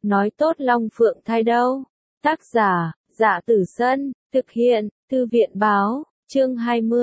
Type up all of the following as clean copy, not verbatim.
nói tốt Long Phượng thai đâu. Tác giả, Dạ Tử Sân, thực hiện, Thư viện báo, chương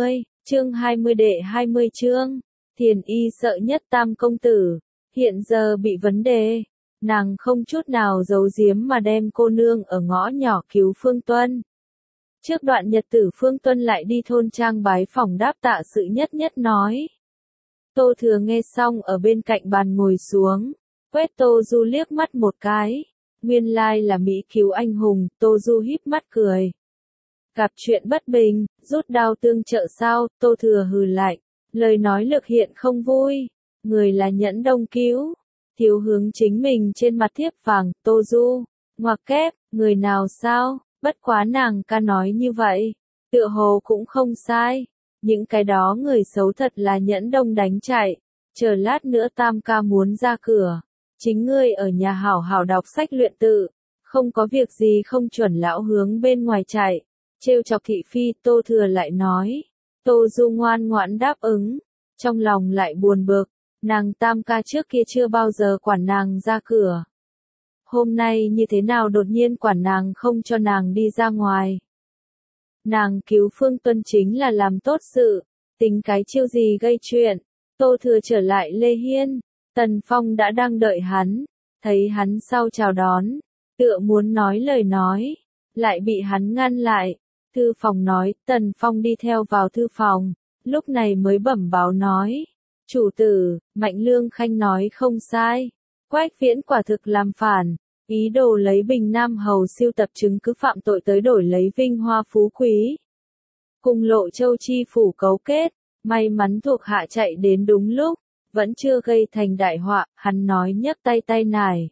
20 đệ 20 chương. Thiền y sợ nhất Tam công tử, hiện giờ bị vấn đề. Nàng không chút nào giấu giếm mà đem cô nương ở ngõ nhỏ cứu Phương Tuân. Trước đoạn nhật tử Phương Tuân lại đi thôn trang bái phỏng đáp tạ sự nhất nhất nói. Tô Thừa nghe xong ở bên cạnh bàn ngồi xuống, quét Tô Du liếc mắt một cái. Nguyên lai là Mỹ cứu anh hùng, Tô Du híp mắt cười. Gặp chuyện bất bình, rút đao tương trợ sao, Tô Thừa hừ lạnh, lời nói lực hiện không vui. Người là Nhẫn Đông cứu, thiếu hướng chính mình trên mặt thiếp vàng, Tô Du, ngoặc kép, người nào sao, bất quá nàng ca nói như vậy, tựa hồ cũng không sai. Những cái đó người xấu thật là Nhẫn Đông đánh chạy, chờ lát nữa Tam ca muốn ra cửa. Chính ngươi ở nhà hảo hảo đọc sách luyện tự, không có việc gì không chuẩn lão hướng bên ngoài chạy, trêu chọc thị phi. Tô Thừa lại nói. Tô Du ngoan ngoãn đáp ứng, trong lòng lại buồn bực, nàng Tam ca trước kia chưa bao giờ quản nàng ra cửa. Hôm nay như thế nào đột nhiên quản nàng không cho nàng đi ra ngoài. Nàng cứu Phương Tuân chính là làm tốt sự, tính cái chiêu gì gây chuyện. Tô Thừa trở lại Lê Hiên. Tần Phong đã đang đợi hắn, thấy hắn sau chào đón, tựa muốn nói lời nói, lại bị hắn ngăn lại. Thư phòng nói, Tần Phong đi theo vào thư phòng, lúc này mới bẩm báo nói. Chủ tử, Mạnh Lương Khanh nói không sai, Quách Viễn quả thực làm phản, ý đồ lấy Bình Nam Hầu siêu tập chứng cứ phạm tội tới đổi lấy vinh hoa phú quý. Cùng Lộ Châu chi phủ cấu kết, may mắn thuộc hạ chạy đến đúng lúc. Vẫn chưa gây thành đại họa, hắn nói nhấc tay nải.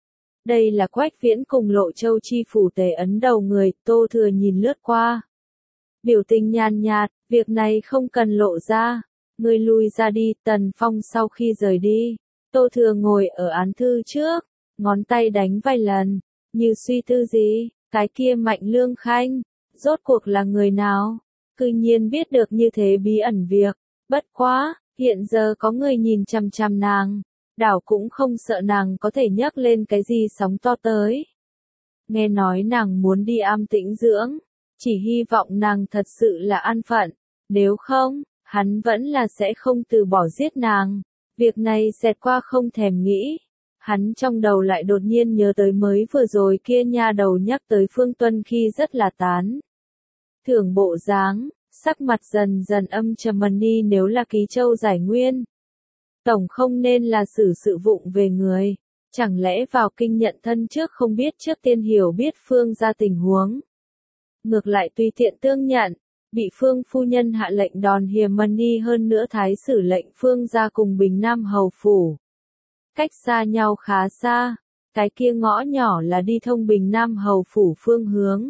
Đây là Quách Viễn cùng Lộ Châu chi phủ tề ấn đầu người, Tô Thừa nhìn lướt qua. Biểu tình nhàn nhạt, việc này không cần lộ ra. Ngươi lui ra đi. Tần Phong sau khi rời đi, Tô Thừa ngồi ở án thư trước, ngón tay đánh vài lần, như suy tư gì, cái kia Mạnh Lương Khanh, rốt cuộc là người nào? Cư nhiên biết được như thế bí ẩn việc, bất quá. Hiện giờ có người nhìn chằm chằm nàng, đảo cũng không sợ nàng có thể nhấc lên cái gì sóng to tới. Nghe nói nàng muốn đi am tĩnh dưỡng, chỉ hy vọng nàng thật sự là an phận, nếu không, hắn vẫn là sẽ không từ bỏ giết nàng. Việc này xẹt qua không thèm nghĩ, hắn trong đầu lại đột nhiên nhớ tới mới vừa rồi kia nha đầu nhắc tới Phương Tuân khi rất là tán thưởng bộ dáng. Sắc mặt dần dần âm trầm đi. Nếu là Ký Châu giải nguyên, tổng không nên là xử sự vụng về người, chẳng lẽ vào kinh nhận thân trước không biết trước tiên hiểu biết Phương ra tình huống. Ngược lại tùy tiện tương nhận, bị Phương phu nhân hạ lệnh đòn hiểm đi. Hơn nữa thái sử lệnh Phương ra cùng Bình Nam Hầu phủ, cách xa nhau khá xa, cái kia ngõ nhỏ là đi thông Bình Nam Hầu phủ phương hướng,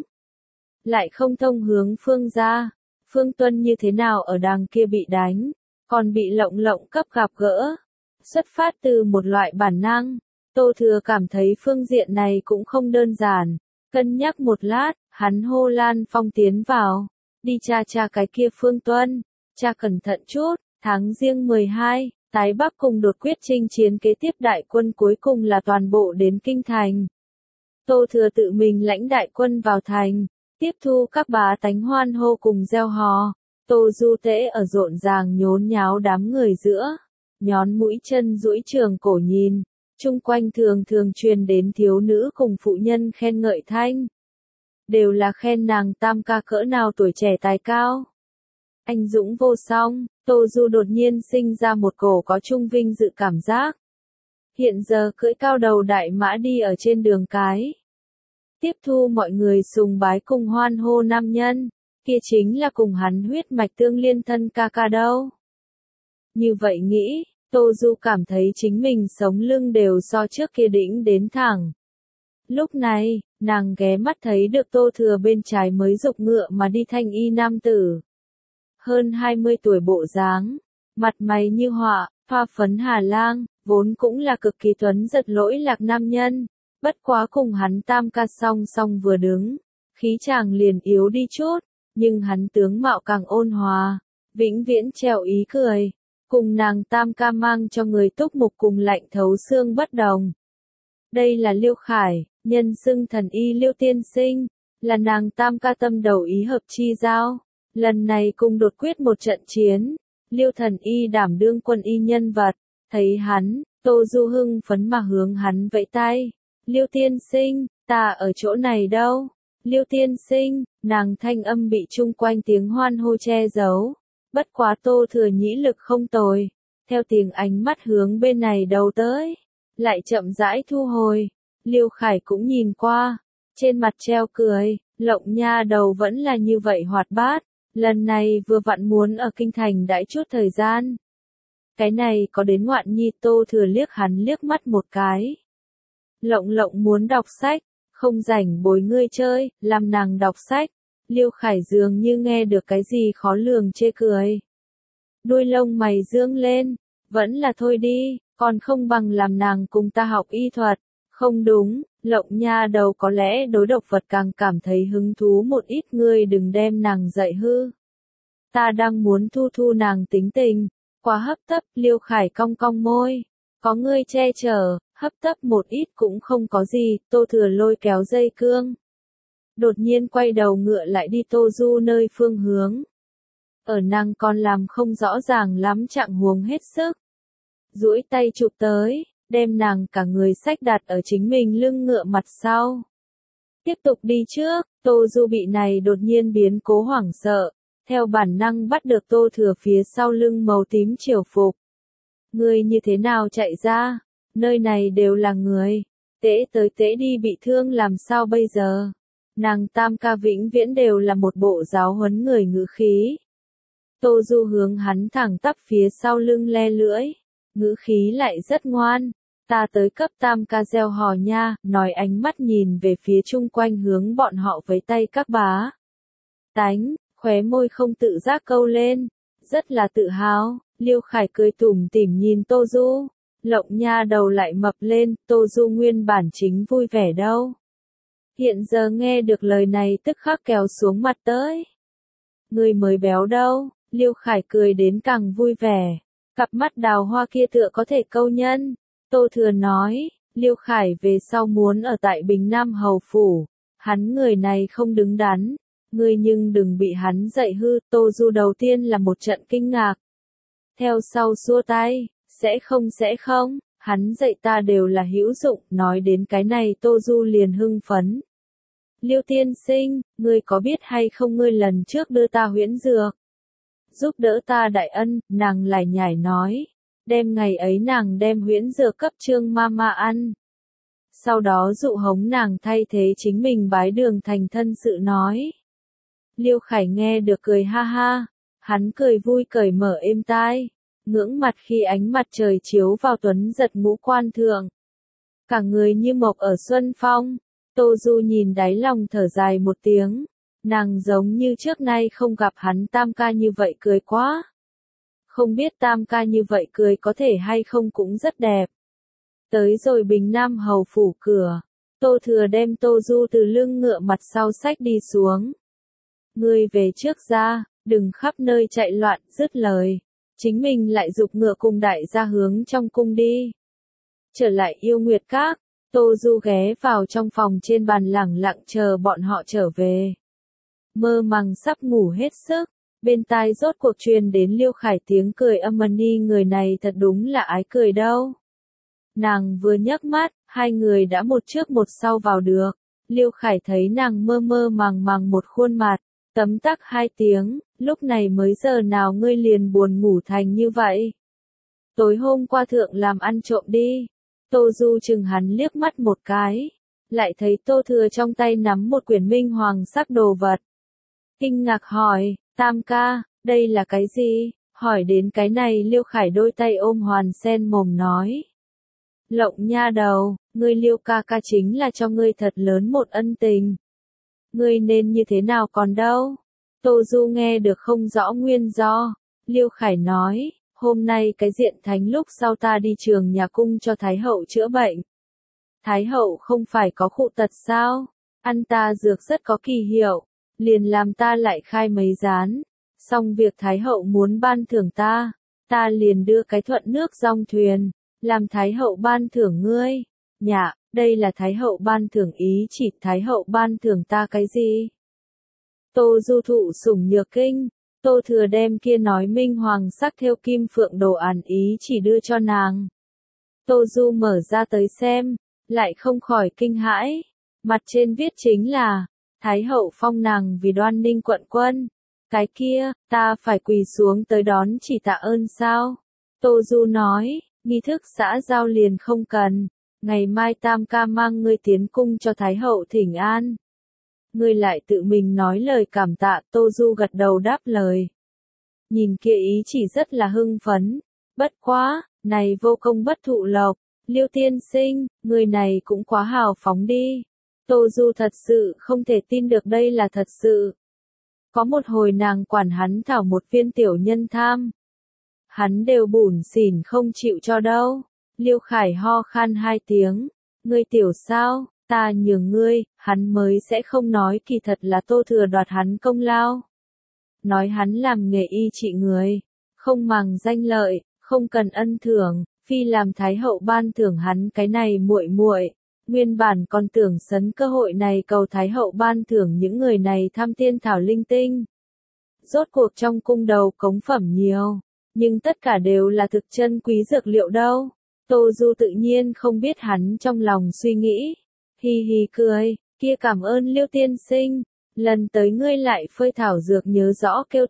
lại không thông hướng Phương ra. Phương Tuân như thế nào ở đằng kia bị đánh, còn bị lộng cấp gặp gỡ. Xuất phát từ một loại bản năng, Tô Thừa cảm thấy phương diện này cũng không đơn giản. Cân nhắc một lát, hắn hô Lan Phong tiến vào, đi tra cái kia Phương Tuân, tra cẩn thận chút. Tháng Giêng 12, Tái Bắc cùng đột quyết chinh chiến kế tiếp đại quân cuối cùng là toàn bộ đến kinh thành. Tô Thừa tự mình lãnh đại quân vào thành, tiếp thu các bá tánh hoan hô cùng reo hò. Tô Du tễ ở rộn ràng nhốn nháo đám người giữa, nhón mũi chân duỗi trường cổ nhìn, chung quanh thường truyền đến thiếu nữ cùng phụ nhân khen ngợi thanh. Đều là khen nàng Tam ca cỡ nào tuổi trẻ tài cao, anh dũng vô song. Tô Du đột nhiên sinh ra một cổ có chung vinh dự cảm giác. Hiện giờ cưỡi cao đầu đại mã đi ở trên đường cái, tiếp thu mọi người sùng bái cùng hoan hô nam nhân, kia chính là cùng hắn huyết mạch tương liên thân ca ca đâu. Như vậy nghĩ, Tô Du cảm thấy chính mình sống lưng đều so trước kia đĩnh đến thẳng. Lúc này, nàng ghé mắt thấy được Tô Thừa bên trái mới dục ngựa mà đi thanh y nam tử. Hơn 20 tuổi bộ dáng, mặt mày như họa, pha phấn hà lang, vốn cũng là cực kỳ tuấn giật lỗi lạc nam nhân. Bất quá cùng hắn Tam ca song song vừa đứng, khí chàng liền yếu đi chút, nhưng hắn tướng mạo càng ôn hòa, vĩnh viễn treo ý cười, cùng nàng Tam ca mang cho người túc mục cùng lạnh thấu xương bất đồng. Đây là Liêu Khải, nhân xưng thần y Liêu tiên sinh, là nàng tam ca tâm đầu ý hợp chi giao. Lần này cùng đột quyết một trận chiến, Liêu thần y đảm đương quân y nhân vật, thấy hắn, Tô Du hưng phấn mà hướng hắn vẫy tay. Liêu tiên sinh, ta ở chỗ này đâu? Liêu tiên sinh, nàng thanh âm bị chung quanh tiếng hoan hô che giấu. Bất quá Tô Thừa nhĩ lực không tồi, theo tiếng ánh mắt hướng bên này đầu tới, lại chậm rãi thu hồi. Liêu Khải cũng nhìn qua, trên mặt treo cười, Lộng nha đầu vẫn là như vậy hoạt bát, lần này vừa vặn muốn ở kinh thành đãi chút thời gian. Cái này có đến ngoạn nhi. Tô Thừa liếc hắn liếc mắt một cái. Lộng Lộng muốn đọc sách, không rảnh bồi ngươi chơi, làm nàng đọc sách. Liêu Khải dường như nghe được cái gì khó lường chê cười. Đuôi lông mày dương lên, vẫn là thôi đi, còn không bằng làm nàng cùng ta học y thuật. Không đúng, Lộng nha đầu có lẽ đối độc vật càng cảm thấy hứng thú một ít, ngươi đừng đem nàng dạy hư. Ta đang muốn thu thu nàng tính tình, quá hấp tấp. Liêu Khải cong cong môi, có ngươi che chở, hấp tấp một ít cũng không có gì. Tô Thừa lôi kéo dây cương, đột nhiên quay đầu ngựa lại đi Tô Du nơi phương hướng. Ở nàng còn làm không rõ ràng lắm trạng huống hết sức, duỗi tay chụp tới, đem nàng cả người xách đặt ở chính mình lưng ngựa mặt sau. Tiếp tục đi trước. Tô Du bị này đột nhiên biến cố hoảng sợ, theo bản năng bắt được Tô Thừa phía sau lưng màu tím triều phục. Ngươi như thế nào chạy ra? Nơi này đều là người. Tễ tới tễ đi bị thương làm sao bây giờ? Nàng tam ca vĩnh viễn đều là một bộ giáo huấn người ngữ khí. Tô Du hướng hắn thẳng tắp phía sau lưng le lưỡi, ngữ khí lại rất ngoan. Ta tới cấp tam ca gieo hò nha, nói ánh mắt nhìn về phía chung quanh hướng bọn họ với tay các bá tánh, khóe môi không tự giác câu lên, rất là tự hào. Liêu Khải cười tủm tỉm nhìn Tô Du, Lộng nha đầu lại mập lên. Tô Du nguyên bản chính vui vẻ đâu, hiện giờ nghe được lời này tức khắc kéo xuống mặt tới. Người mới béo đâu? Liêu Khải cười đến càng vui vẻ, cặp mắt đào hoa kia tựa có thể câu nhân. Tô Thừa nói, Liêu Khải về sau muốn ở tại Bình Nam Hầu Phủ, hắn người này không đứng đắn, ngươi nhưng đừng bị hắn dạy hư. Tô Du đầu tiên là một trận kinh ngạc, theo sau xua tay, sẽ không, hắn dạy ta đều là hữu dụng. Nói đến cái này Tô Du liền hưng phấn. Liêu tiên sinh, ngươi có biết hay không ngươi lần trước đưa ta huyễn dược, giúp đỡ ta đại ân. Nàng lải nhải nói, đêm ngày ấy nàng đem huyễn dược cấp Trương Mama ăn, sau đó dụ hống nàng thay thế chính mình bái đường thành thân sự nói. Liêu Khải nghe được cười ha ha, hắn cười vui cởi mở êm tai, ngưỡng mặt khi ánh mặt trời chiếu vào tuấn giật ngũ quan thượng, cả người như mộc ở xuân phong. Tô Du nhìn đáy lòng thở dài một tiếng, nàng giống như trước nay không gặp hắn tam ca như vậy cười quá. Không biết tam ca như vậy cười có thể hay không cũng rất đẹp. Tới rồi Bình Nam Hầu Phủ cửa, Tô Thừa đem Tô Du từ lưng ngựa mặt sau xách đi xuống. Ngươi về trước ra, đừng khắp nơi chạy loạn. Dứt lời, chính mình lại giục ngựa cùng đại gia hướng trong cung đi. Trở lại Yêu Nguyệt Các, Tô Du ghé vào trong phòng trên bàn lẳng lặng chờ bọn họ trở về. Mơ màng sắp ngủ hết sức, bên tai rốt cuộc truyền đến Liêu Khải tiếng cười âm ni, người này thật đúng là ái cười đâu. Nàng vừa nhấc mắt, hai người đã một trước một sau vào được. Liêu Khải thấy nàng mơ mơ màng màng một khuôn mặt, tấm tắc hai tiếng, lúc này mới giờ nào ngươi liền buồn ngủ thành như vậy? Tối hôm qua thượng làm ăn trộm đi. Tô Du chừng hắn liếc mắt một cái, lại thấy Tô Thừa trong tay nắm một quyển minh hoàng sắc đồ vật. Kinh ngạc hỏi, tam ca, đây là cái gì? Hỏi đến cái này Liêu Khải đôi tay ôm hoàn sen mồm nói. Lộng nha đầu, ngươi Liêu ca ca chính là cho ngươi thật lớn một ân tình. Ngươi nên như thế nào còn đâu? Tô Du nghe được không rõ nguyên do. Liêu Khải nói, hôm nay cái diện thánh lúc sau ta đi trường nhà cung cho Thái Hậu chữa bệnh. Thái Hậu không phải có khụ tật sao? Ăn ta dược rất có kỳ hiệu, liền làm ta lại khai mấy rán. Xong việc Thái Hậu muốn ban thưởng ta liền đưa cái thuận nước dong thuyền, làm Thái Hậu ban thưởng ngươi. Nhạ, đây là Thái hậu ban thưởng ý chỉ, Thái hậu ban thưởng ta cái gì? Tô Du thụ sủng nhược kinh, Tô Thừa đem kia nói minh hoàng sắc theo kim phượng đồ án ý chỉ đưa cho nàng. Tô Du mở ra tới xem, lại không khỏi kinh hãi, mặt trên viết chính là, Thái hậu phong nàng vì Đoan Ninh quận quân. Cái kia, ta phải quỳ xuống tới đón chỉ tạ ơn sao? Tô Du nói, nghi thức xã giao liền không cần, ngày mai Tam ca mang ngươi tiến cung cho Thái hậu thỉnh an. Ngươi lại tự mình nói lời cảm tạ, Tô Du gật đầu đáp lời. Nhìn kia ý chỉ rất là hưng phấn, bất quá, này vô công bất thụ lộc, Liêu tiên sinh, người này cũng quá hào phóng đi. Tô Du thật sự không thể tin được đây là thật sự. Có một hồi nàng quản hắn thảo một viên tiểu nhân tham. Hắn đều bủn xỉn không chịu cho đâu. Liêu Khải ho khan 2 tiếng. Ngươi tiểu sao, ta nhường ngươi, hắn mới sẽ không nói kỳ thật là Tô Thừa đoạt hắn công lao. Nói hắn làm nghề y trị người, không màng danh lợi, không cần ân thưởng, phi làm Thái hậu ban thưởng hắn cái này muội muội. Nguyên bản còn tưởng sấn cơ hội này cầu Thái hậu ban thưởng những người này tham tiên thảo linh tinh. Rốt cuộc trong cung đầu cống phẩm nhiều, nhưng tất cả đều là thực chân quý dược liệu đâu. Tô Du tự nhiên không biết hắn trong lòng suy nghĩ. Hi hi cười, kia cảm ơn Liêu tiên sinh, lần tới ngươi lại phơi thảo dược nhớ rõ kêu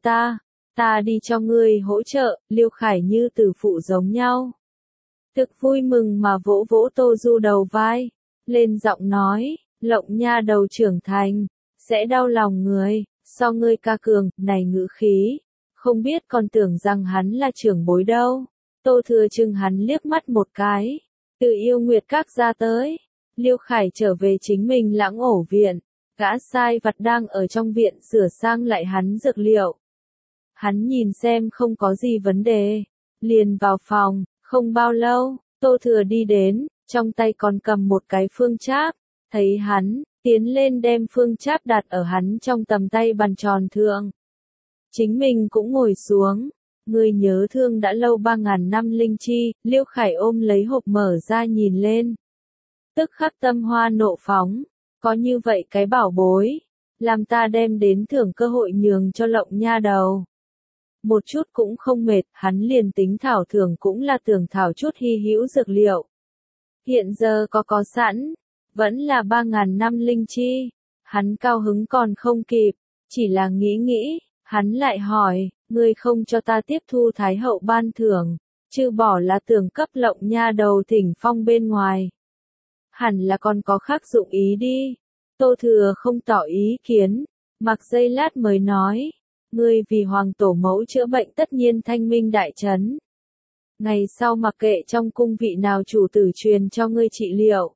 ta đi cho ngươi hỗ trợ. Liêu Khải như từ phụ giống nhau. Thực vui mừng mà vỗ vỗ Tô Du đầu vai, lên giọng nói, Lộng nha đầu trưởng thành, sẽ đau lòng người, so ngươi ca cường, này ngữ khí, không biết còn tưởng rằng hắn là trưởng bối đâu. Tô Thừa chừng hắn liếc mắt một cái, từ Yêu Nguyệt Các ra tới, Liêu Khải trở về chính mình lãng ổ viện, gã sai vặt đang ở trong viện sửa sang lại hắn dược liệu. Hắn nhìn xem không có gì vấn đề, liền vào phòng, không bao lâu, Tô Thừa đi đến, trong tay còn cầm một cái phương cháp, thấy hắn, tiến lên đem phương cháp đặt ở hắn trong tầm tay bàn tròn thượng. Chính mình cũng ngồi xuống, người nhớ thương đã lâu 3.000 năm linh chi, Liêu Khải ôm lấy hộp mở ra nhìn lên. Tức khắc tâm hoa nộ phóng, có như vậy cái bảo bối, làm ta đem đến thưởng cơ hội nhường cho Lộng nha đầu. Một chút cũng không mệt, hắn liền tính thảo thưởng cũng là tưởng thảo chút hy hữu dược liệu. Hiện giờ có sẵn, vẫn là 3.000 năm linh chi, hắn cao hứng còn không kịp, chỉ là nghĩ, hắn lại hỏi, ngươi không cho ta tiếp thu Thái hậu ban thưởng, chứ bỏ là tưởng cấp Lộng nha đầu thỉnh phong bên ngoài. Hẳn là còn có khác dụng ý đi. Tô Thừa không tỏ ý kiến, mặc giây lát mới nói, ngươi vì hoàng tổ mẫu chữa bệnh tất nhiên thanh minh đại trấn. Ngày sau mặc kệ trong cung vị nào chủ tử truyền cho ngươi trị liệu,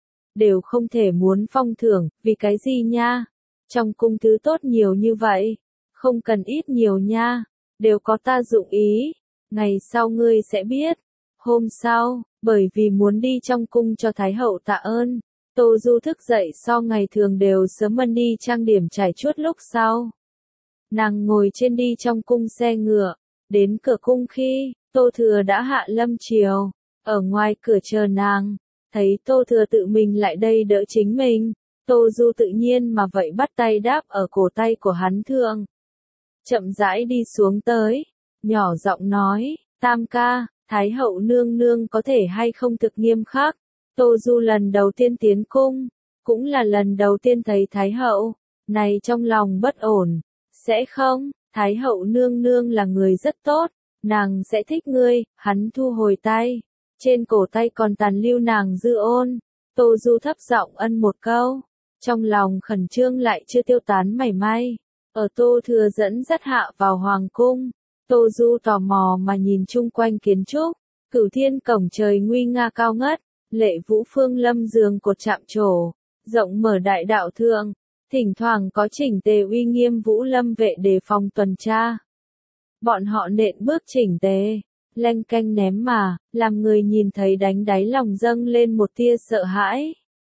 đều không thể muốn phong thưởng, vì cái gì nha? Trong cung thứ tốt nhiều như vậy, không cần ít nhiều nha, đều có ta dụng ý, ngày sau ngươi sẽ biết. Hôm sau, bởi vì muốn đi trong cung cho Thái hậu tạ ơn, Tô Du thức dậy so ngày thường đều sớm mân đi trang điểm trải chuốt lúc sau. Nàng ngồi trên đi trong cung xe ngựa, đến cửa cung khi, Tô Thừa đã hạ lâm chiều, ở ngoài cửa chờ nàng, thấy Tô Thừa tự mình lại đây đỡ chính mình, Tô Du tự nhiên mà vậy bắt tay đáp ở cổ tay của hắn thượng. Chậm rãi đi xuống tới, nhỏ giọng nói, Tam ca, Thái hậu nương nương có thể hay không thực nghiêm khắc. Tô Du lần đầu tiên tiến cung, cũng là lần đầu tiên thấy Thái hậu, này trong lòng bất ổn. Sẽ không, Thái hậu nương nương là người rất tốt, nàng sẽ thích ngươi. Hắn thu hồi tay, trên cổ tay còn tàn lưu nàng dư ôn. Tô Du thấp giọng ân một câu, trong lòng khẩn trương lại chưa tiêu tán mảy may. Ở Tô Thừa dẫn dắt hạ vào hoàng cung, Tô Du tò mò mà nhìn chung quanh kiến trúc, Cửu Thiên cổng trời nguy nga cao ngất, Lệ Vũ Phương lâm giường cột chạm trổ, rộng mở đại đạo thượng, thỉnh thoảng có chỉnh tề uy nghiêm Vũ Lâm vệ đề phòng tuần tra. Bọn họ nện bước chỉnh tề, leng keng ném mà, làm người nhìn thấy đánh đáy lòng dâng lên một tia sợ hãi.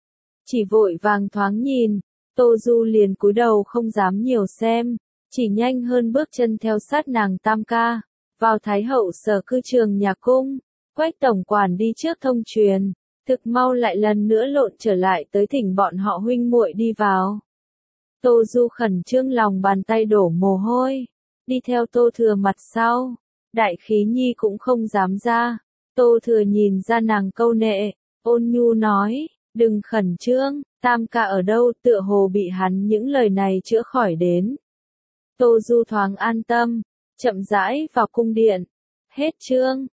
Chỉ vội vàng thoáng nhìn, Tô Du liền cúi đầu không dám nhiều xem, chỉ nhanh hơn bước chân theo sát nàng Tam ca, vào Thái hậu sở cư trường nhà cung. Quách tổng quản đi trước thông truyền, thực mau lại lần nữa lộn trở lại tới thỉnh bọn họ huynh muội đi vào. Tô Du khẩn trương lòng bàn tay đổ mồ hôi, đi theo Tô Thừa mặt sau, đại khí nhi cũng không dám ra. Tô Thừa nhìn ra nàng câu nệ, ôn nhu nói, đừng khẩn trương, Tam ca ở đâu, tựa hồ bị hắn những lời này chữa khỏi đến. Tô Du thoáng an tâm, chậm rãi vào cung điện. Hết chương.